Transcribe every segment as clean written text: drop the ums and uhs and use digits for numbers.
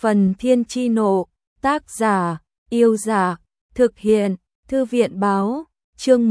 Phần Thiên Chi Nộ, tác giả, Yêu Giả, thực hiện, Thư viện Báo, chương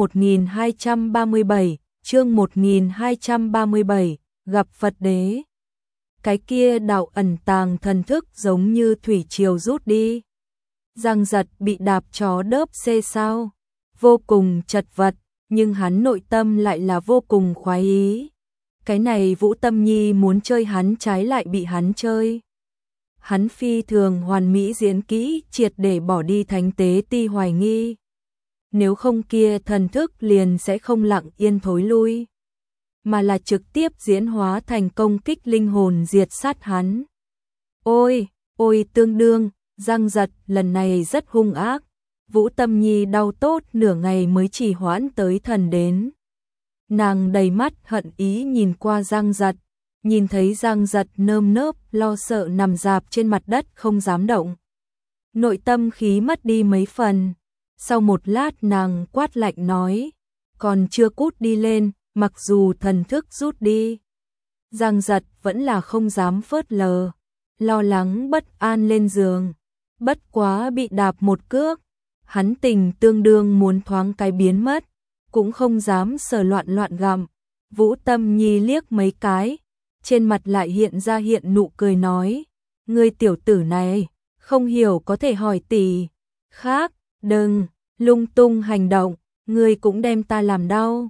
1237, gặp Phật Đế. Cái kia đạo ẩn tàng thần thức giống như thủy triều rút đi. Giang Giật bị đạp chó đớp xê sao, vô cùng chật vật, nhưng hắn nội tâm lại là vô cùng khoái ý. Cái này Vũ Tâm Nhi muốn chơi hắn trái lại bị hắn chơi. Hắn phi thường hoàn mỹ diễn kỹ, triệt để bỏ đi Thánh Tế Ti hoài nghi. Nếu không kia thần thức liền sẽ không lặng yên thối lui, mà là trực tiếp diễn hóa thành công kích linh hồn diệt sát hắn. Ôi, tương đương, Giang Giật lần này rất hung ác. Vũ Tâm Nhi đau tốt nửa ngày mới trì hoãn tới thần đến. Nàng đầy mắt hận ý nhìn qua Giang Giật, nhìn thấy Giang Giật nơm nớp lo sợ nằm rạp trên mặt đất không dám động. Nội tâm khí mất đi mấy phần. Sau một lát nàng quát lạnh nói, còn chưa cút đi lên, mặc dù thần thức rút đi. Giang Giật vẫn là không dám phớt lờ, lo lắng bất an lên giường. Bất quá bị đạp một cước, hắn tình tương đương muốn thoáng cái biến mất, cũng không dám sờ loạn gặm. Vũ Tâm Nhi liếc mấy cái, trên mặt lại hiện ra nụ cười nói, ngươi tiểu tử này, không hiểu có thể hỏi tỷ khác, đừng lung tung hành động, ngươi cũng đem ta làm đau.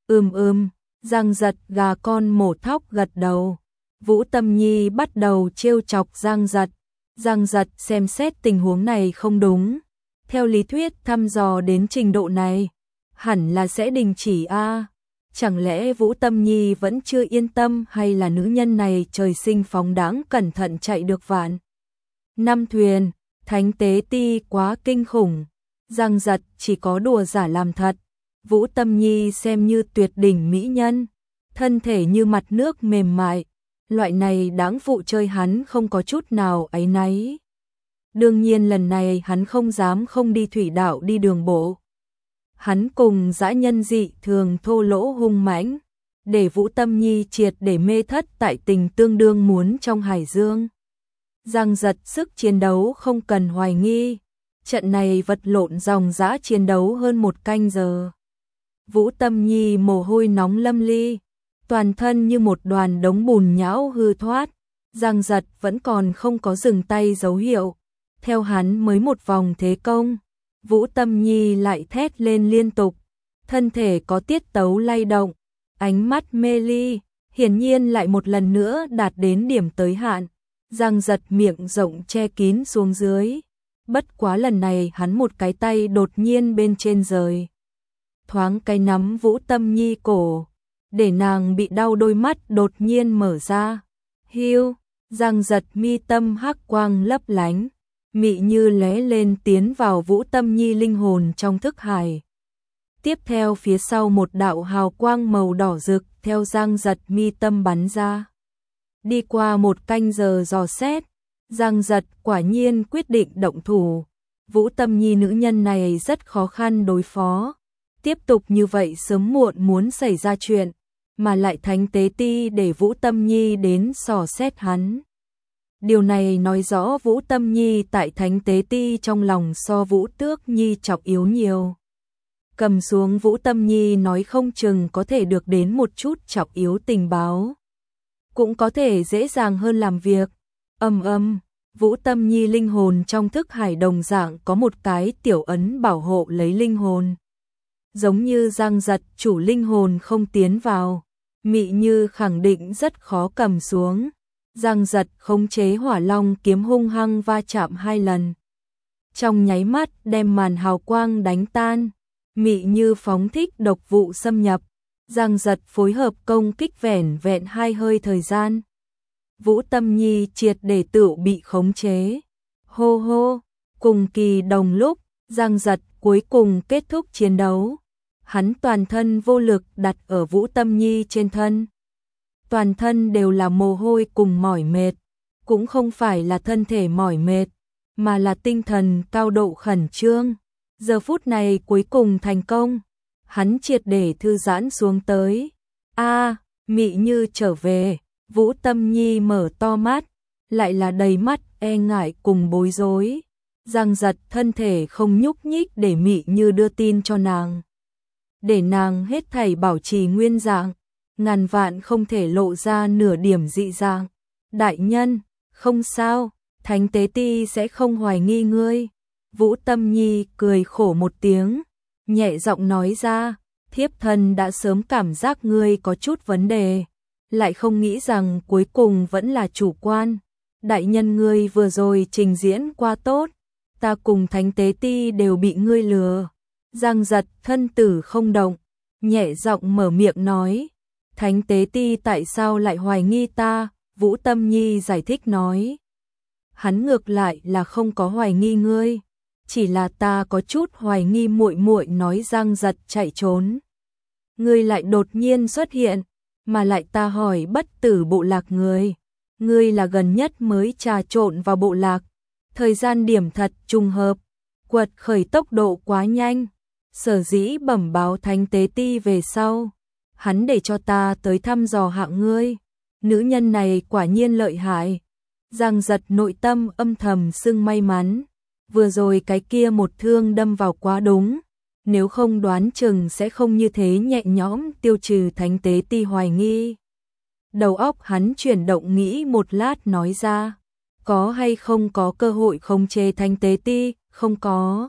Giang Giật gà con mổ thóc gật đầu. Vũ Tâm Nhi bắt đầu trêu chọc Giang Giật. Giang Giật xem xét tình huống này không đúng. Theo lý thuyết thăm dò đến trình độ này, hẳn là sẽ đình chỉ a. Chẳng lẽ Vũ Tâm Nhi vẫn chưa yên tâm, hay là nữ nhân này trời sinh phóng đãng cẩn thận chạy được vạn năm thuyền. Thánh Tế Ti quá kinh khủng. Giang Giật chỉ có đùa giả làm thật. Vũ Tâm Nhi xem như tuyệt đỉnh mỹ nhân, thân thể như mặt nước mềm mại, loại này đáng phụ chơi hắn không có chút nào áy náy. Đương nhiên lần này hắn không dám không đi thủy đạo đi đường bộ. Hắn cùng dã nhân dị thường thô lỗ hung mãnh, để Vũ Tâm Nhi triệt để mê thất tại tình tương đương muốn trong hải dương. Giang Giật sức chiến đấu không cần hoài nghi, trận này vật lộn dòng dã chiến đấu hơn 1 canh giờ. Vũ Tâm Nhi mồ hôi nóng lâm ly, toàn thân như một đoàn đống bùn nhão hư thoát. Giang Giật vẫn còn không có dừng tay dấu hiệu. Theo hắn mới một vòng thế công, Vũ Tâm Nhi lại thét lên liên tục, thân thể có tiết tấu lay động, ánh mắt mê ly, hiển nhiên lại một lần nữa đạt đến điểm tới hạn. Giang Giật miệng rộng che kín xuống dưới, bất quá lần này hắn một cái tay đột nhiên bên trên rời, thoáng cái nắm Vũ Tâm Nhi cổ, để nàng bị đau, đôi mắt đột nhiên mở ra. Hiu, Giang Giật mi tâm hắc quang lấp lánh, mị như lóe lên tiến vào Vũ Tâm Nhi linh hồn trong thức hải. Tiếp theo phía sau một đạo hào quang màu đỏ rực theo Giang Giật mi tâm bắn ra. Đi qua 1 canh giờ dò xét, Giang Giật quả nhiên quyết định động thủ. Vũ Tâm Nhi nữ nhân này rất khó khăn đối phó. Tiếp tục như vậy sớm muộn muốn xảy ra chuyện, mà lại Thánh Tế Ti để Vũ Tâm Nhi đến dò xét hắn. Điều này nói rõ Vũ Tâm Nhi tại Thánh Tế Ti trong lòng so Vũ Tước Nhi trọng yếu nhiều. Cầm xuống Vũ Tâm Nhi nói không chừng có thể được đến một chút trọng yếu tình báo, cũng có thể dễ dàng hơn làm việc. Vũ Tâm Nhi linh hồn trong thức hải đồng dạng có một cái tiểu ấn bảo hộ lấy linh hồn. Giống như Giang Giật chủ linh hồn không tiến vào, mị như khẳng định rất khó cầm xuống. Giang Giật khống chế hỏa long kiếm hung hăng va chạm 2 lần, trong nháy mắt đem màn hào quang đánh tan. Mị như phóng thích độc vụ xâm nhập. Giang Giật phối hợp công kích vẻn vẹn 2 hơi thời gian, Vũ Tâm Nhi triệt để tự bị khống chế. Hô hô, cùng kỳ đồng lúc, Giang Giật cuối cùng kết thúc chiến đấu. Hắn toàn thân vô lực đặt ở Vũ Tâm Nhi trên thân. Toàn thân đều là mồ hôi cùng mỏi mệt, cũng không phải là thân thể mỏi mệt, mà là tinh thần cao độ khẩn trương. Giờ phút này cuối cùng thành công, hắn triệt để thư giãn xuống tới. Mị như trở về. Vũ Tâm Nhi mở to mắt, lại là đầy mắt e ngại cùng bối rối. Giang giật thân thể không nhúc nhích để Mị Như đưa tin cho nàng. Để nàng hết thảy bảo trì nguyên dạng, ngàn vạn không thể lộ ra nửa điểm dị dạng. Đại nhân, không sao, Thánh Tế Ti sẽ không hoài nghi ngươi. Vũ Tâm Nhi cười khổ một tiếng, nhẹ giọng nói ra, thiếp thân đã sớm cảm giác ngươi có chút vấn đề, lại không nghĩ rằng cuối cùng vẫn là chủ quan. Đại nhân ngươi vừa rồi trình diễn qua tốt, ta cùng Thánh Tế Ti đều bị ngươi lừa. Giang giật thân tử không động, nhẹ giọng mở miệng nói, Thánh Tế Ti tại sao lại hoài nghi ta? Vũ Tâm Nhi giải thích nói, hắn ngược lại là không có hoài nghi ngươi, chỉ là ta có chút hoài nghi muội muội nói Giang giật chạy trốn. Ngươi lại đột nhiên xuất hiện, mà lại ta hỏi bất tử bộ lạc ngươi là gần nhất mới trà trộn vào bộ lạc, thời gian điểm thật trùng hợp, quật khởi tốc độ quá nhanh, sở dĩ bẩm báo Thánh Tế Ti về sau, hắn để cho ta tới thăm dò hạng ngươi, nữ nhân này quả nhiên lợi hại. Giang giật nội tâm âm thầm xưng may mắn, vừa rồi cái kia một thương đâm vào quá đúng, nếu không đoán chừng sẽ không như thế nhẹ nhõm tiêu trừ Thánh Tế Ti hoài nghi. Đầu óc hắn chuyển động nghĩ một lát nói ra, có hay không có cơ hội khống chế Thánh Tế Ti? Không có.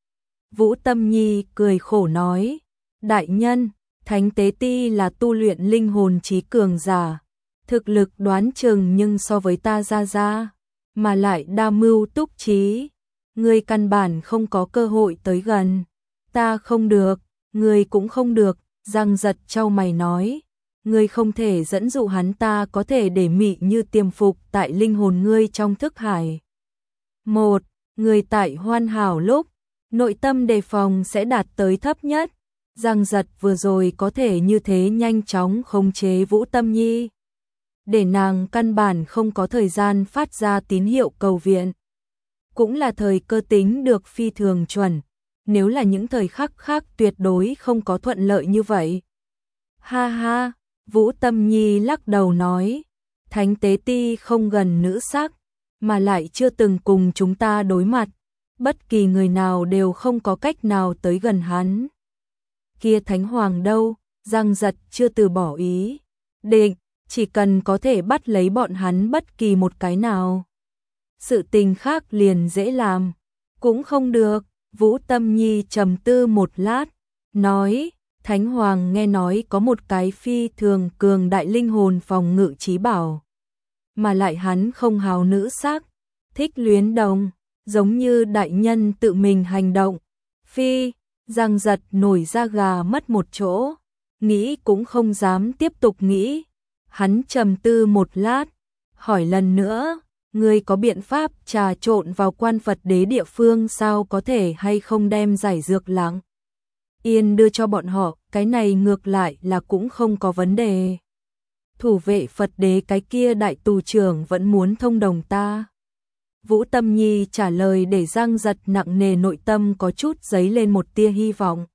Vũ Tâm Nhi cười khổ nói, đại nhân, Thánh Tế Ti là tu luyện linh hồn trí cường giả, thực lực đoán chừng nhưng so với ta ra, mà lại đa mưu túc trí, ngươi căn bản không có cơ hội tới gần. Ta không được, ngươi cũng không được. Giang giật chau mày nói, ngươi không thể dẫn dụ hắn, ta có thể để Mị Như tiềm phục tại linh hồn ngươi trong thức hải. Một, người tại hoàn hảo lúc, nội tâm đề phòng sẽ đạt tới thấp nhất. Giang giật vừa rồi có thể như thế nhanh chóng khống chế Vũ Tâm Nhi, để nàng căn bản không có thời gian phát ra tín hiệu cầu viện. Cũng là thời cơ tính được phi thường chuẩn, nếu là những thời khắc khác tuyệt đối không có thuận lợi như vậy. Ha ha, Vũ Tâm Nhi lắc đầu nói, Thánh Tế Ti không gần nữ sắc, mà lại chưa từng cùng chúng ta đối mặt, bất kỳ người nào đều không có cách nào tới gần hắn. Kia Thánh Hoàng đâu? Giang giật chưa từ bỏ ý định, chỉ cần có thể bắt lấy bọn hắn bất kỳ một cái nào, sự tình khác liền dễ làm. Cũng không được. Vũ Tâm Nhi trầm tư một lát, nói, Thánh Hoàng nghe nói có một cái phi thường cường đại linh hồn phòng ngự trí bảo, mà lại hắn không hào nữ sắc, thích luyến đồng, giống như đại nhân tự mình hành động. Phi, Giang giật nổi da gà mất một chỗ, nghĩ cũng không dám tiếp tục nghĩ. Hắn trầm tư một lát, hỏi lần nữa, ngươi có biện pháp trà trộn vào Quan Phật Đế địa phương sao, có thể hay không đem giải dược lặng yên đưa cho bọn họ? Cái này ngược lại là cũng không có vấn đề. Thủ vệ Phật Đế cái kia đại tù trưởng vẫn muốn thông đồng ta. Vũ Tâm Nhi trả lời để Giang giật nặng nề nội tâm có chút dấy lên một tia hy vọng.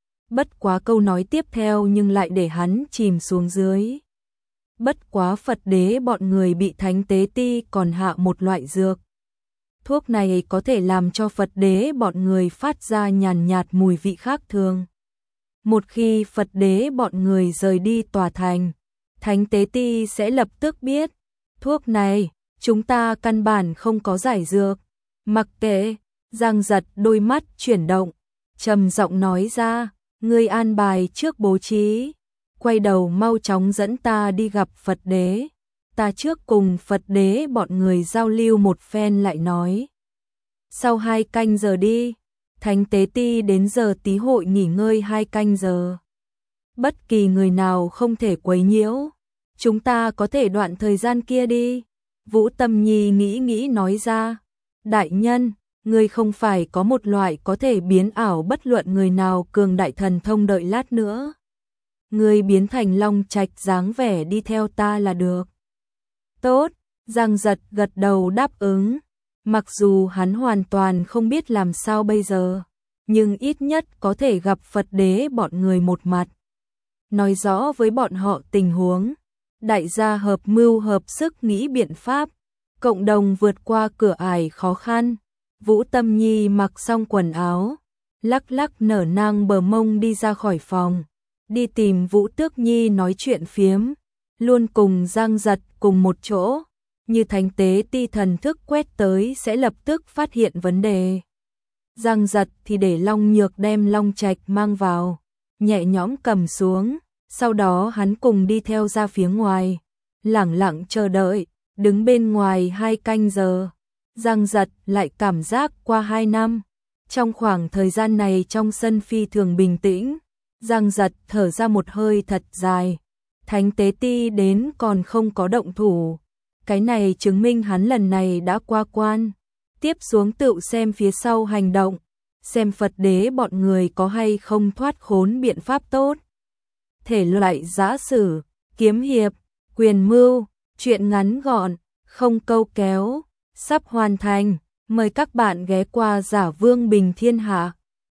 Bất quá câu nói tiếp theo nhưng lại để hắn chìm xuống dưới. Bất quá Phật Đế bọn người bị Thánh Tế Ti còn hạ một loại dược. Thuốc này có thể làm cho Phật Đế bọn người phát ra nhàn nhạt mùi vị khác thường. Một khi Phật Đế bọn người rời đi tòa thành, Thánh Tế Ti sẽ lập tức biết. Thuốc này, chúng ta căn bản không có giải dược. Mặc kệ, Giang giật đôi mắt chuyển động, trầm giọng nói ra, ngươi an bài trước bố trí. Quay đầu mau chóng dẫn ta đi gặp Phật Đế. Ta trước cùng Phật Đế bọn người giao lưu một phen lại nói. Sau 2 canh giờ đi, Thánh Tế Ti đến giờ tí hội nghỉ ngơi 2 canh giờ. Bất kỳ người nào không thể quấy nhiễu, chúng ta có thể đoạn thời gian kia đi. Vũ Tâm Nhi nghĩ nói ra, đại nhân, ngươi không phải có một loại có thể biến ảo bất luận người nào cường đại thần thông, đợi lát nữa ngươi biến thành Long Trạch dáng vẻ đi theo ta là được. Tốt, Giang giật gật đầu đáp ứng. Mặc dù hắn hoàn toàn không biết làm sao bây giờ, nhưng ít nhất có thể gặp Phật Đế bọn người một mặt, nói rõ với bọn họ tình huống. Đại gia hợp mưu hợp sức nghĩ biện pháp, cộng đồng vượt qua cửa ải khó khăn. Vũ Tâm Nhi mặc xong quần áo, lắc lắc nở nang bờ mông đi ra khỏi phòng, đi tìm Vũ Tước Nhi nói chuyện phiếm, luôn cùng Giang Giật cùng một chỗ, như thánh tế ti thần thức quét tới sẽ lập tức phát hiện vấn đề. Giang Giật thì để Long Nhược đem Long Trạch mang vào, nhẹ nhõm cầm xuống, sau đó hắn cùng đi theo ra phía ngoài, lẳng lặng chờ đợi, đứng bên ngoài 2 canh giờ. Giang Giật lại cảm giác qua 2 năm, trong khoảng thời gian này trong sân phi thường bình tĩnh, Giang Giật thở ra một hơi thật dài, thánh tế ti đến còn không có động thủ, cái này chứng minh hắn lần này đã qua quan, tiếp xuống tự xem phía sau hành động, xem Phật đế bọn người có hay không thoát khốn biện pháp tốt. Thể loại giã sử, kiếm hiệp, quyền mưu, truyện ngắn gọn, không câu kéo, sắp hoàn thành, mời các bạn ghé qua Giả Vương Bình Thiên Hạ.